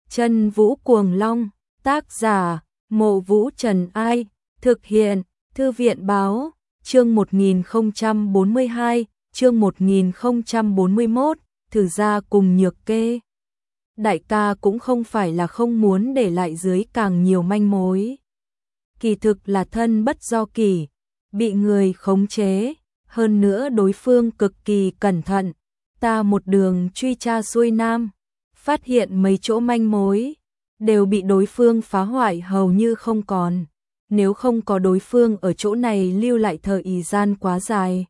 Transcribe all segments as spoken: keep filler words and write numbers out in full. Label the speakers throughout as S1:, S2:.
S1: Chân Vũ Cuồng Long, tác giả, Mộ Vũ Trần Ai, thực hiện, Thư viện Báo, chương một nghìn không trăm bốn mươi hai, chương một nghìn không trăm bốn mươi mốt, thử ra cùng Nhược Kê. Đại ca cũng không phải là không muốn để lại dưới càng nhiều manh mối. Kỳ thực là thân bất do kỳ, bị người khống chế, hơn nữa đối phương cực kỳ cẩn thận. Ta một đường truy tra xuôi nam, phát hiện mấy chỗ manh mối, đều bị đối phương phá hoại hầu như không còn. Nếu không có đối phương ở chỗ này lưu lại thời gian quá dài,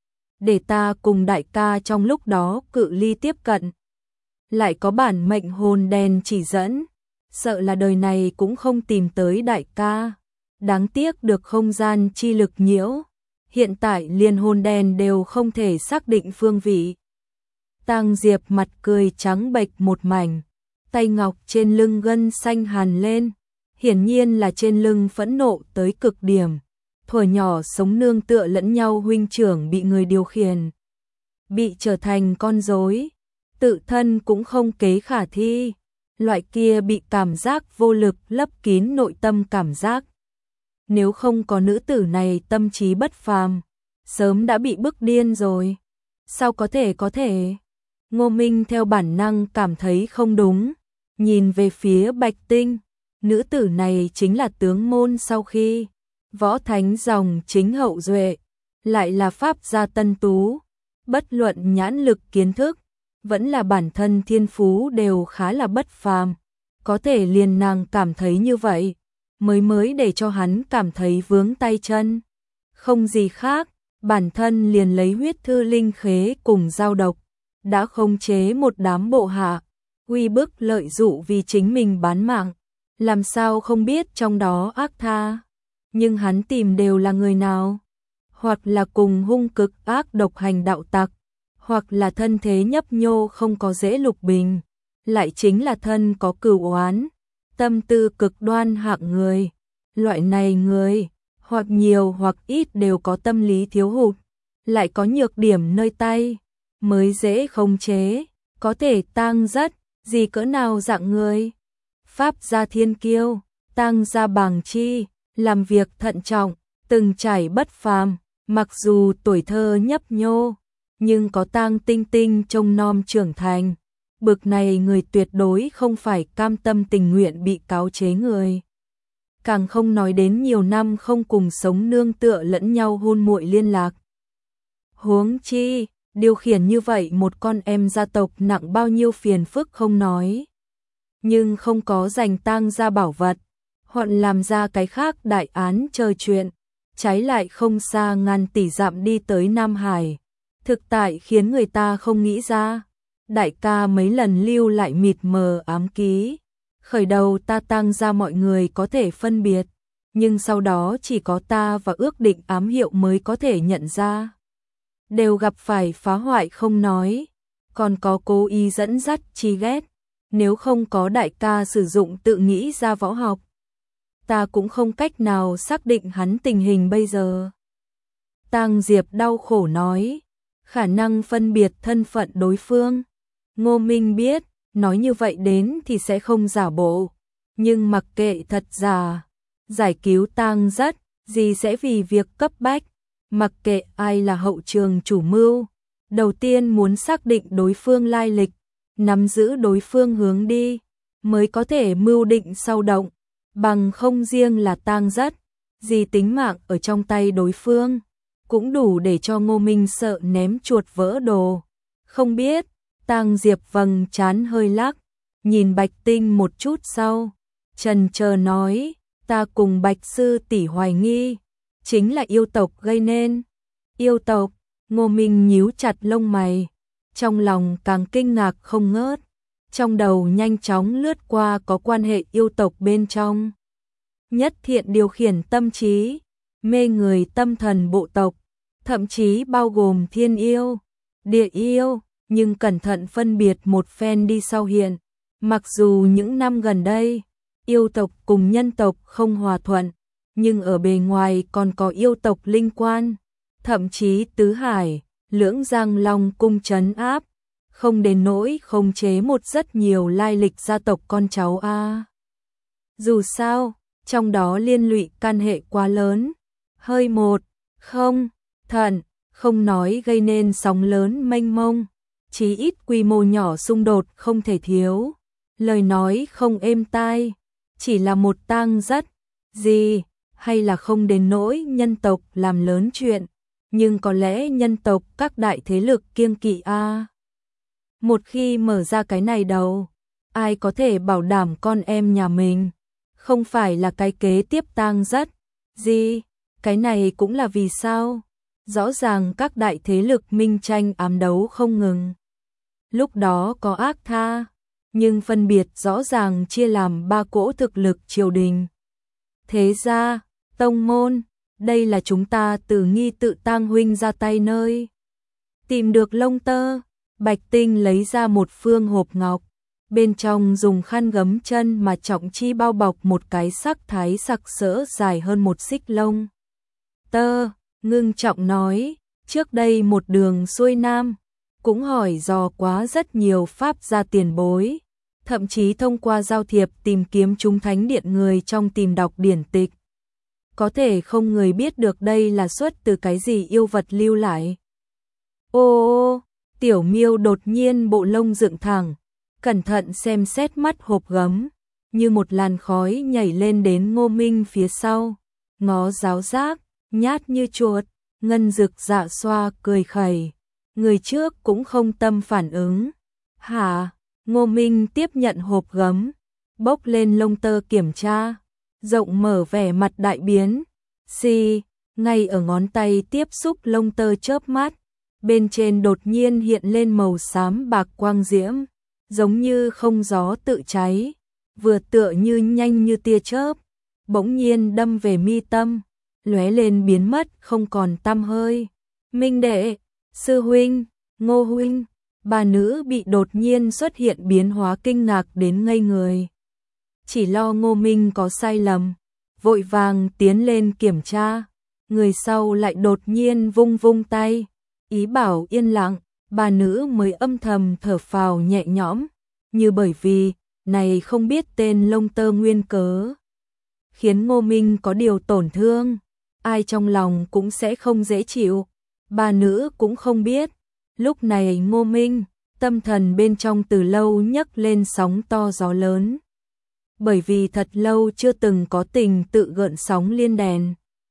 S1: để ta cùng đại ca trong lúc đó cự ly tiếp cận, lại có bản mệnh hồn đèn chỉ dẫn, sợ là đời này cũng không tìm tới đại ca. Đáng tiếc được không gian chi lực nhiễu, hiện tại liền hồn đèn đều không thể xác định phương vị. Tang Diệp mặt cười trắng bệch một mảnh, tay ngọc trên lưng gân xanh hằn lên, hiển nhiên là trên lưng phẫn nộ tới cực điểm. Thuở nhỏ sống nương tựa lẫn nhau huynh trưởng bị người điều khiển, bị trở thành con rối, tự thân cũng không kế khả thi, loại kia bị cảm giác vô lực lấp kín nội tâm cảm giác. Nếu không có nữ tử này tâm trí bất phàm, sớm đã bị bức điên rồi. Sao có thể có thể? Ngô Minh theo bản năng cảm thấy không đúng, nhìn về phía Bạch Tinh, nữ tử này chính là tướng môn sau khi võ thánh dòng chính hậu duệ, lại là pháp gia tân tú, bất luận nhãn lực kiến thức, vẫn là bản thân thiên phú đều khá là bất phàm, có thể liền nàng cảm thấy như vậy, mới mới để cho hắn cảm thấy vướng tay chân. Không gì khác, bản thân liền lấy huyết thư linh khế cùng giao độc, đã khống chế một đám bộ hạ, uy bức lợi dụ vì chính mình bán mạng, làm sao không biết trong đó ác tha. Nhưng hắn tìm đều là người nào? Hoặc là cùng hung cực ác độc hành đạo tặc, hoặc là thân thế nhấp nhô không có dễ lục bình, lại chính là thân có cừu oán, tâm tư cực đoan hạng người. Loại này người, hoặc nhiều hoặc ít đều có tâm lý thiếu hụt, lại có nhược điểm nơi tay, mới dễ khống chế, có thể tang rất, gì cỡ nào dạng người. Pháp gia thiên kiêu, tang gia bàng chi, làm việc thận trọng, từng trải bất phàm, mặc dù tuổi thơ nhấp nhô, nhưng có tang tinh tinh trông nom trưởng thành. Bực này người tuyệt đối không phải cam tâm tình nguyện bị cáo chế người. Càng không nói đến nhiều năm không cùng sống nương tựa lẫn nhau hôn muội liên lạc. Huống chi, điều khiển như vậy một con em gia tộc nặng bao nhiêu phiền phức không nói. Nhưng không có dành tang gia bảo vật, hoặc làm ra cái khác đại án chờ chuyện, trái lại không xa ngàn tỷ dặm đi tới Nam Hải. Thực tại khiến người ta không nghĩ ra. Đại ca mấy lần lưu lại mịt mờ ám ký, khởi đầu ta tang ra mọi người có thể phân biệt, nhưng sau đó chỉ có ta và ước định ám hiệu mới có thể nhận ra. Đều gặp phải phá hoại không nói, còn có cố ý dẫn dắt chi ghét, nếu không có đại ca sử dụng tự nghĩ ra võ học, ta cũng không cách nào xác định hắn tình hình bây giờ. Tang Diệp đau khổ nói, khả năng phân biệt thân phận đối phương. Ngô Minh biết, nói như vậy đến thì sẽ không giả bộ, nhưng mặc kệ thật giả, giải cứu tang rất, gì sẽ vì việc cấp bách, mặc kệ ai là hậu trường chủ mưu, đầu tiên muốn xác định đối phương lai lịch, nắm giữ đối phương hướng đi, mới có thể mưu định sau động, bằng không riêng là tang rất, gì tính mạng ở trong tay đối phương, cũng đủ để cho Ngô Minh sợ ném chuột vỡ đồ. Không biết. Tang Diệp vầng trán hơi lắc, nhìn Bạch Tinh một chút sau, chần chờ nói, ta cùng Bạch sư tỷ hoài nghi, chính là yêu tộc gây nên. Yêu tộc? Ngô Minh nhíu chặt lông mày, trong lòng càng kinh ngạc không ngớt, trong đầu nhanh chóng lướt qua có quan hệ yêu tộc bên trong. Nhất thiện điều khiển tâm trí, mê người tâm thần bộ tộc, thậm chí bao gồm thiên yêu, địa yêu. Nhưng cẩn thận phân biệt một phen đi sau hiện, mặc dù những năm gần đây, yêu tộc cùng nhân tộc không hòa thuận, nhưng ở bề ngoài còn có yêu tộc linh quan, thậm chí tứ hải, lưỡng giang long cung trấn áp, không đến nỗi khống chế một rất nhiều lai lịch gia tộc con cháu a. Dù sao, trong đó liên lụy can hệ quá lớn, hơi một, không, thận, không nói gây nên sóng lớn mênh mông, chí ít quy mô nhỏ xung đột không thể thiếu, lời nói không êm tai, chỉ là một tang rất, gì, hay là không đến nỗi nhân tộc làm lớn chuyện, nhưng có lẽ nhân tộc các đại thế lực kiêng kỵ a. Một khi mở ra cái này đầu, ai có thể bảo đảm con em nhà mình không phải là cái kế tiếp tang rất, gì, cái này cũng là vì sao? Rõ ràng các đại thế lực minh tranh ám đấu không ngừng. Lúc đó có ác tha, nhưng phân biệt rõ ràng chia làm ba cỗ thực lực triều đình. Thế ra, tông môn, đây là chúng ta từ nghi tự tang huynh ra tay nơi. Tìm được lông tơ, Bạch Tinh lấy ra một phương hộp ngọc, bên trong dùng khăn gấm chân mà trọng chi bao bọc một cái sắc thái sặc sỡ dài hơn một xích lông tơ, ngưng trọng nói, trước đây một đường xuôi nam, cũng hỏi dò quá rất nhiều pháp gia tiền bối, thậm chí thông qua giao thiệp tìm kiếm chúng thánh điện người trong tìm đọc điển tịch. Có thể không người biết được đây là xuất từ cái gì yêu vật lưu lại. Ô ô, Tiểu Miêu đột nhiên bộ lông dựng thẳng, cẩn thận xem xét mắt hộp gấm, như một làn khói nhảy lên đến Ngô Minh phía sau, ngó giáo giác, nhát như chuột, ngân dực dạ xoa cười khẩy, người trước cũng không tâm phản ứng. Hả? Ngô Minh tiếp nhận hộp gấm, bốc lên lông tơ kiểm tra, rộng mở vẻ mặt đại biến, xì, ngay ở ngón tay tiếp xúc lông tơ chớp mắt, bên trên đột nhiên hiện lên màu xám bạc quang diễm, giống như không gió tự cháy, vừa tựa như nhanh như tia chớp, bỗng nhiên đâm về mi tâm, lóe lên biến mất không còn tăm hơi. Minh đệ, sư huynh, Ngô huynh, bà nữ bị đột nhiên xuất hiện biến hóa kinh ngạc đến ngây người. Chỉ lo Ngô Minh có sai lầm, vội vàng tiến lên kiểm tra, người sau lại đột nhiên vung vung tay, ý bảo yên lặng, bà nữ mới âm thầm thở phào nhẹ nhõm, như bởi vì này không biết tên lông tơ nguyên cớ, khiến Ngô Minh có điều tổn thương, ai trong lòng cũng sẽ không dễ chịu, bà nữ cũng không biết. Lúc này Ngô Minh, tâm thần bên trong từ lâu nhấc lên sóng to gió lớn. Bởi vì thật lâu chưa từng có tình tự gợn sóng liên đèn.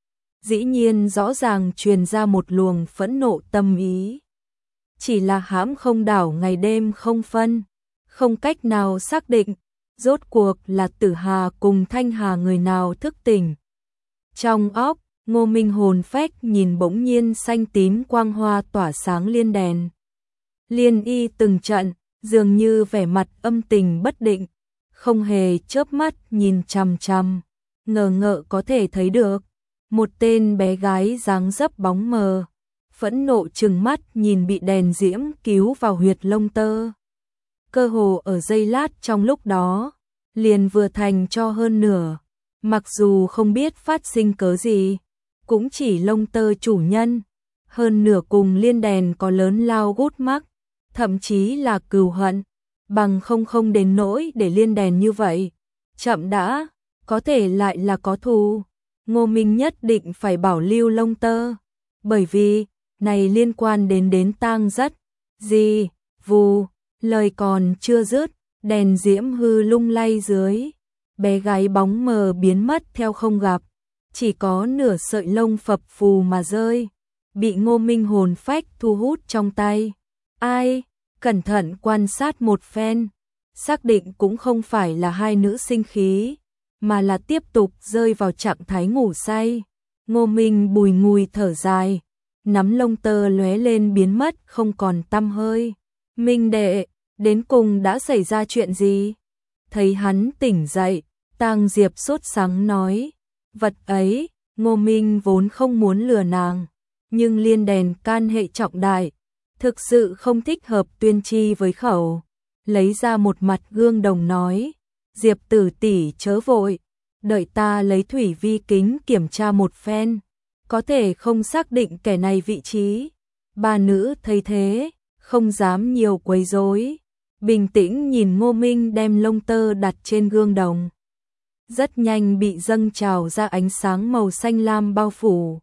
S1: Dĩ nhiên rõ ràng truyền ra một luồng phẫn nộ tâm ý. Chỉ là hãm không đảo ngày đêm không phân, không cách nào xác định, rốt cuộc là Tử Hà cùng Thanh Hà người nào thức tỉnh. Trong óc, Ngô Minh hồn phách nhìn bỗng nhiên xanh tím quang hoa tỏa sáng liên đèn. Liên y từng trận, dường như vẻ mặt âm tình bất định, không hề chớp mắt nhìn chằm chằm, ngờ ngợ có thể thấy được. Một tên bé gái dáng dấp bóng mờ, phẫn nộ trừng mắt nhìn bị đèn diễm cứu vào huyệt lông tơ. Cơ hồ ở giây lát trong lúc đó, liền vừa thành cho hơn nửa, mặc dù không biết phát sinh cớ gì, cũng chỉ lông tơ chủ nhân, hơn nửa cùng liên đèn có lớn lao gút mắc, thậm chí là cừu hận, bằng không không đến nỗi để liên đèn như vậy. Chậm đã, có thể lại là có thù. Ngô Minh nhất định phải bảo lưu lông tơ, bởi vì này liên quan đến đến tang rất, gì, vù, lời còn chưa dứt, đèn diễm hư lung lay dưới, bé gái bóng mờ biến mất theo không gặp, chỉ có nửa sợi lông phập phù mà rơi, bị Ngô Minh hồn phách thu hút trong tay. Ai, cẩn thận quan sát một phen, xác định cũng không phải là hai nữ sinh khí, mà là tiếp tục rơi vào trạng thái ngủ say. Ngô Minh bùi ngùi thở dài, nắm lông tơ lóe lên biến mất không còn tăm hơi. Minh đệ, đến cùng đã xảy ra chuyện gì? Thấy hắn tỉnh dậy, Tang Diệp sốt sắng nói, vật ấy, Ngô Minh vốn không muốn lừa nàng, nhưng liên đèn can hệ trọng đại, thực sự không thích hợp tuyên chi với khẩu, lấy ra một mặt gương đồng nói, Diệp tử tỷ chớ vội, đợi ta lấy thủy vi kính kiểm tra một phen, có thể không xác định kẻ này vị trí. Ba nữ thấy thế, không dám nhiều quấy rối, bình tĩnh nhìn Ngô Minh đem lông tơ đặt trên gương đồng. Rất nhanh bị dâng trào ra ánh sáng màu xanh lam bao phủ.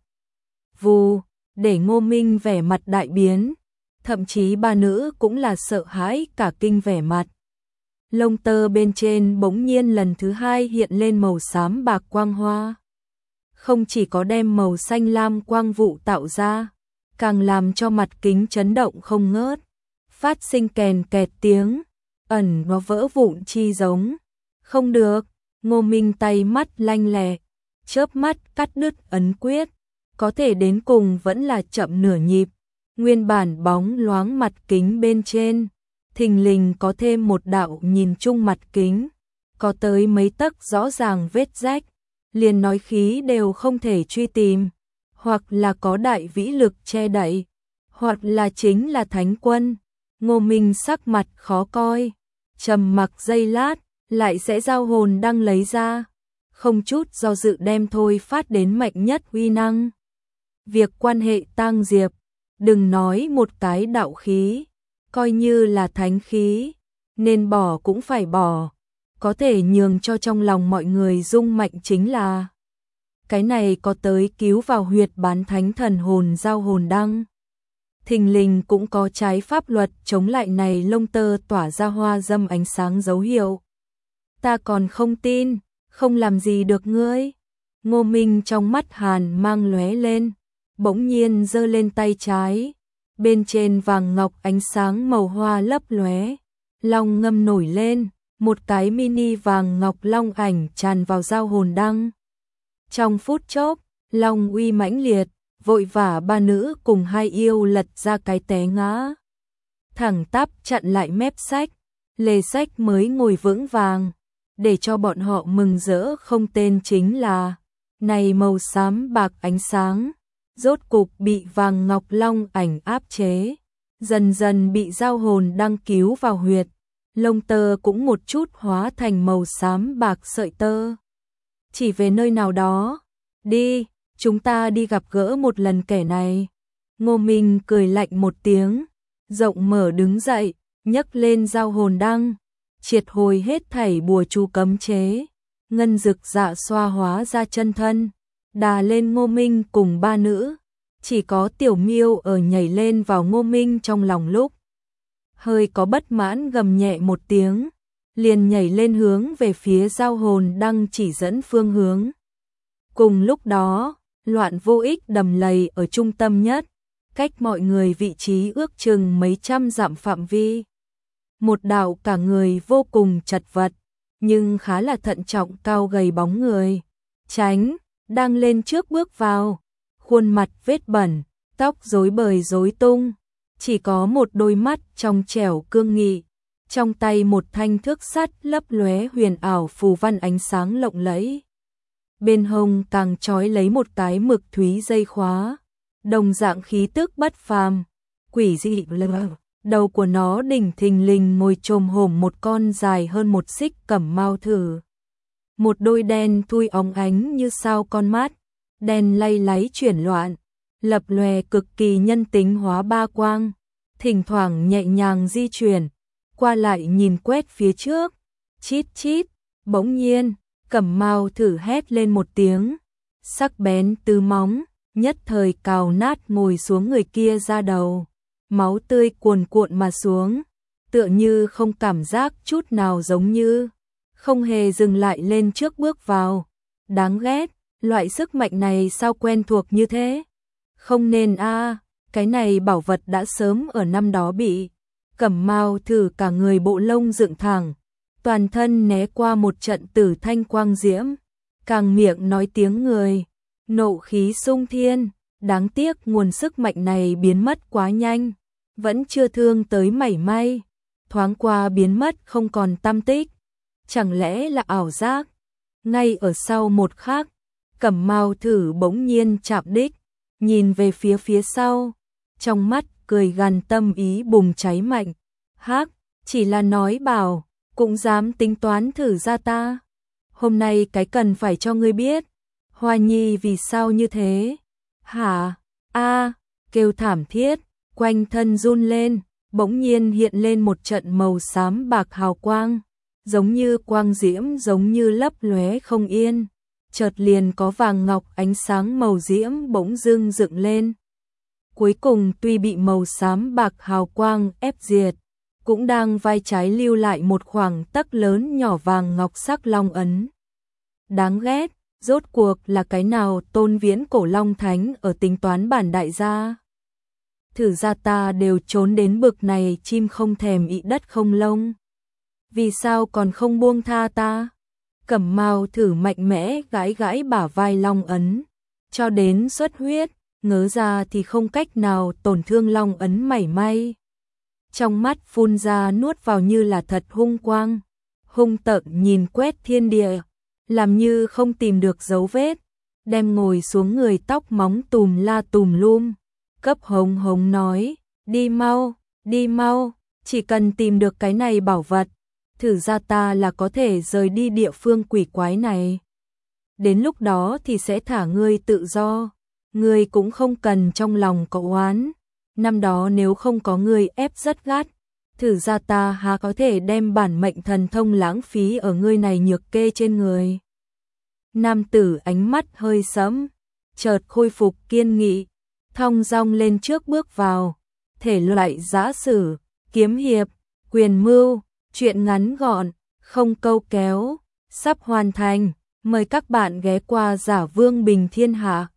S1: Vù, để Ngô Minh vẻ mặt đại biến, thậm chí ba nữ cũng là sợ hãi cả kinh vẻ mặt. Lông tơ bên trên bỗng nhiên lần thứ hai hiện lên màu xám bạc quang hoa. Không chỉ có đem màu xanh lam quang vụ tạo ra, càng làm cho mặt kính chấn động không ngớt, phát sinh kèn kẹt tiếng, ẩn nó vỡ vụn chi giống. Không được, Ngô Minh tay mắt lanh lẹ, chớp mắt cắt đứt ấn quyết, có thể đến cùng vẫn là chậm nửa nhịp. Nguyên bản bóng loáng mặt kính bên trên, thình lình có thêm một đạo nhìn chung mặt kính, có tới mấy tấc rõ ràng vết rách, liền nói khí đều không thể truy tìm, hoặc là có đại vĩ lực che đậy, hoặc là chính là thánh quân. Ngô Minh sắc mặt khó coi, trầm mặc giây lát, lại sẽ giao hồn đăng lấy ra, không chút do dự đem thôi phát đến mạnh nhất uy năng. Việc quan hệ tang diệp, đừng nói một cái đạo khí, coi như là thánh khí, nên bỏ cũng phải bỏ, có thể nhường cho trong lòng mọi người rung mạnh chính là cái này có tới cứu vào huyệt bán thánh thần hồn giao hồn đăng. Thình lình cũng có trái pháp luật chống lại này lông tơ tỏa ra hoa dâm ánh sáng dấu hiệu. Ta còn không tin, không làm gì được ngươi. Ngô Minh trong mắt hàn mang lóe lên, bỗng nhiên giơ lên tay trái, bên trên vàng ngọc ánh sáng màu hoa lấp lóe, long ngâm nổi lên, một cái mini vàng ngọc long ảnh tràn vào giao hồn đăng. Trong phút chốc, long uy mãnh liệt, vội vã ba nữ cùng hai yêu lật ra cái té ngã. Thẳng tắp chặn lại mép sách, lề sách mới ngồi vững vàng, để cho bọn họ mừng rỡ không tên chính là, này màu xám bạc ánh sáng, rốt cục bị vàng ngọc long ảnh áp chế, dần dần bị giao hồn đăng cứu vào huyệt, lông tơ cũng một chút hóa thành màu xám bạc sợi tơ. Chỉ về nơi nào đó, đi, chúng ta đi gặp gỡ một lần kẻ này. Ngô Minh cười lạnh một tiếng, rộng mở đứng dậy, nhấc lên giao hồn đăng, triệt hồi hết thảy bùa chú cấm chế, ngân dực dạ xoa hóa ra chân thân, đà lên Ngô Minh cùng ba nữ, chỉ có Tiểu Miêu ở nhảy lên vào Ngô Minh trong lòng lúc. Hơi có bất mãn gầm nhẹ một tiếng, liền nhảy lên hướng về phía giao hồn đăng chỉ dẫn phương hướng. Cùng lúc đó, loạn vô ích đầm lầy ở trung tâm nhất, cách mọi người vị trí ước chừng mấy trăm dặm phạm vi. Một đạo cả người vô cùng chật vật, nhưng khá là thận trọng cao gầy bóng người. Tránh, đang lên trước bước vào, khuôn mặt vết bẩn, tóc rối bời rối tung, chỉ có một đôi mắt trong trẻo cương nghị, trong tay một thanh thước sắt lấp lóe huyền ảo phù văn ánh sáng lộng lẫy. Bên hông càng trói lấy một cái mực thúy dây khóa, đồng dạng khí tức bất phàm, quỷ dị lờ. Đầu của nó đỉnh thình lình ngồi chồm hổm một con dài hơn một xích cẩm mao thử. Một đôi đen thui óng ánh như sao con mắt, đen lay láy chuyển loạn, lập lòe cực kỳ nhân tính hóa ba quang, thỉnh thoảng nhẹ nhàng di chuyển, qua lại nhìn quét phía trước, chít chít, bỗng nhiên, cẩm mao thử hét lên một tiếng, sắc bén tứ móng, nhất thời cào nát ngồi xuống người kia ra đầu. Máu tươi cuồn cuộn mà xuống, tựa như không cảm giác chút nào giống như, không hề dừng lại lên trước bước vào. Đáng ghét, loại sức mạnh này sao quen thuộc như thế? Không nên a, à, cái này bảo vật đã sớm ở năm đó bị cẩm mao thử cả người bộ lông dựng thẳng, toàn thân né qua một trận tử thanh quang diễm, càng miệng nói tiếng người, nộ khí sung thiên, đáng tiếc nguồn sức mạnh này biến mất quá nhanh. Vẫn chưa thương tới mảy may, thoáng qua biến mất không còn tăm tích, chẳng lẽ là ảo giác? Ngay ở sau một khắc, cẩm mao thử bỗng nhiên chạm đích, nhìn về phía phía sau, trong mắt cười gằn tâm ý bùng cháy mạnh. Hắc, chỉ là nói bảo, cũng dám tính toán thử ra ta. Hôm nay cái cần phải cho ngươi biết, Hoa Nhi vì sao như thế? Hả? A, kêu thảm thiết. Quanh thân run lên, bỗng nhiên hiện lên một trận màu xám bạc hào quang, giống như quang diễm giống như lấp lóe không yên, chợt liền có vàng ngọc ánh sáng màu diễm bỗng dưng dựng lên. Cuối cùng tuy bị màu xám bạc hào quang ép diệt, cũng đang vai trái lưu lại một khoảng tấc lớn nhỏ vàng ngọc sắc long ấn. Đáng ghét, rốt cuộc là cái nào tôn viễn cổ long thánh ở tính toán bản đại gia. Thử ra ta đều trốn đến bực này chim không thèm ị đất không lông. Vì sao còn không buông tha ta? Cẩm Mao thử mạnh mẽ gãi gãi bả vai long ấn, cho đến xuất huyết, ngớ ra thì không cách nào tổn thương long ấn mảy may. Trong mắt phun ra nuốt vào như là thật hung quang, hung tợn nhìn quét thiên địa, làm như không tìm được dấu vết, đem ngồi xuống người tóc móng tùm la tùm lum, cấp hống hống nói, đi mau, đi mau, chỉ cần tìm được cái này bảo vật, thử ra ta là có thể rời đi địa phương quỷ quái này. Đến lúc đó thì sẽ thả ngươi tự do, ngươi cũng không cần trong lòng có oán. Năm đó nếu không có ngươi ép rất gắt, thử ra ta há có thể đem bản mệnh thần thông lãng phí ở ngươi này nhược kê trên người. Nam tử ánh mắt hơi sẫm, chợt khôi phục kiên nghị, thong dong lên trước bước vào, thể loại giã sử, kiếm hiệp, quyền mưu, chuyện ngắn gọn, không câu kéo, sắp hoàn thành, mời các bạn ghé qua Giả Vương Bình Thiên Hạ.